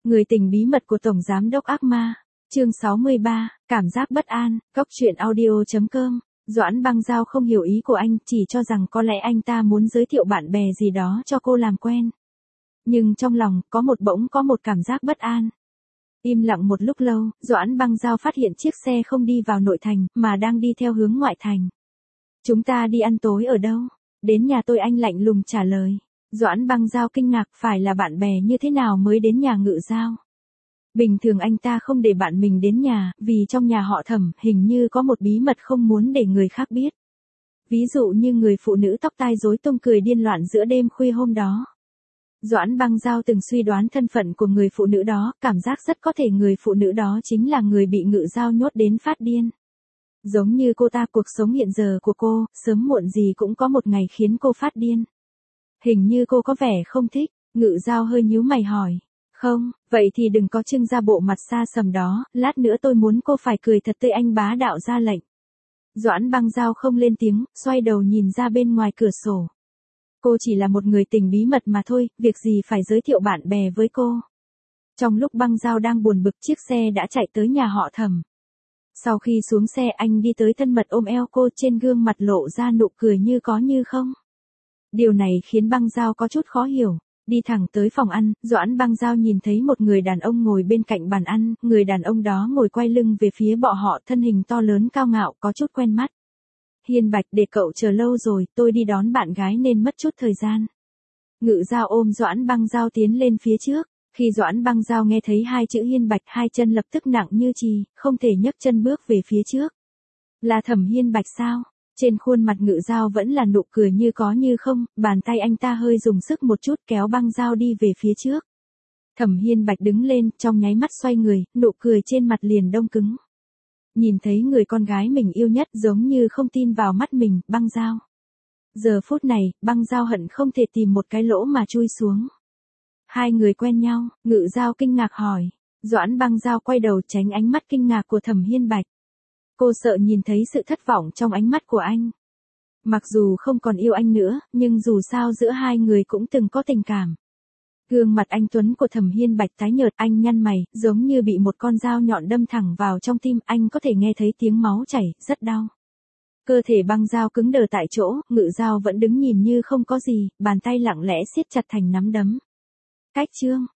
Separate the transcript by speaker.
Speaker 1: Người tình bí mật của Tổng Giám đốc ác ma. Chương 63, cảm giác bất an, Cóc truyện audio.com. Doãn Băng Giao không hiểu ý của anh, chỉ cho rằng có lẽ anh ta muốn giới thiệu bạn bè gì đó cho cô làm quen. Nhưng trong lòng, bỗng có một cảm giác bất an. Im lặng một lúc lâu, Doãn Băng Giao phát hiện chiếc xe không đi vào nội thành, mà đang đi theo hướng ngoại thành. Chúng ta đi ăn tối ở đâu? Đến nhà tôi, anh lạnh lùng trả lời. Doãn Băng Giao kinh ngạc, phải là bạn bè như thế nào mới đến nhà Ngự Giao? Bình thường anh ta không để bạn mình đến nhà, vì trong nhà họ Thẩm hình như có một bí mật không muốn để người khác biết. Ví dụ như người phụ nữ tóc tai rối tung cười điên loạn giữa đêm khuya hôm đó. Doãn Băng Giao từng suy đoán thân phận của người phụ nữ đó, cảm giác rất có thể người phụ nữ đó chính là người bị Ngự Giao nhốt đến phát điên. Giống như cô ta, cuộc sống hiện giờ của cô, sớm muộn gì cũng có một ngày khiến cô phát điên. Hình như cô có vẻ không thích. Ngự Giao hơi nhíu mày hỏi. Không, vậy thì đừng có trưng ra bộ mặt xa sầm đó, lát nữa tôi muốn cô phải cười thật tươi, anh bá đạo ra lệnh. Doãn Băng Giao không lên tiếng, xoay đầu nhìn ra bên ngoài cửa sổ. Cô chỉ là một người tình bí mật mà thôi, việc gì phải giới thiệu bạn bè với cô. Trong lúc Băng Giao đang buồn bực, chiếc xe đã chạy tới nhà họ Thẩm. Sau khi xuống xe, anh đi tới thân mật ôm eo cô, trên gương mặt lộ ra nụ cười như có như không. Điều này khiến Băng Giao có chút khó hiểu. Đi thẳng tới phòng ăn, Doãn Băng Giao nhìn thấy một người đàn ông ngồi bên cạnh bàn ăn, người đàn ông đó ngồi quay lưng về phía bọn họ, thân hình to lớn cao ngạo, có chút quen mắt. Hiên Bạch, để cậu chờ lâu rồi, tôi đi đón bạn gái nên mất chút thời gian. Ngự Giao ôm Doãn Băng Giao tiến lên phía trước. Khi Doãn Băng Giao nghe thấy hai chữ Hiên Bạch, hai chân lập tức nặng như chì, không thể nhấc chân bước về phía trước. Là Thẩm Hiên Bạch sao? Trên khuôn mặt Ngự Giao vẫn là nụ cười như có như không, bàn tay anh ta hơi dùng sức một chút kéo Băng Giao đi về phía trước. Thẩm Hiên Bạch đứng lên, trong nháy mắt xoay người, nụ cười trên mặt liền đông cứng. Nhìn thấy người con gái mình yêu nhất, giống như không tin vào mắt mình, Băng Giao. Giờ phút này, Băng Giao hận không thể tìm một cái lỗ mà chui xuống. Hai người quen nhau, Ngự Giao kinh ngạc hỏi. Doãn Băng Giao quay đầu tránh ánh mắt kinh ngạc của Thẩm Hiên Bạch. Cô sợ nhìn thấy sự thất vọng trong ánh mắt của anh. Mặc dù không còn yêu anh nữa, nhưng dù sao giữa hai người cũng từng có tình cảm. Gương mặt anh tuấn của Thẩm Hiên Bạch tái nhợt, anh nhăn mày, giống như bị một con dao nhọn đâm thẳng vào trong tim, anh có thể nghe thấy tiếng máu chảy, rất đau. Cơ thể Băng Giao cứng đờ tại chỗ, Ngự Giao vẫn đứng nhìn như không có gì, bàn tay lặng lẽ siết chặt thành nắm đấm. Cách chương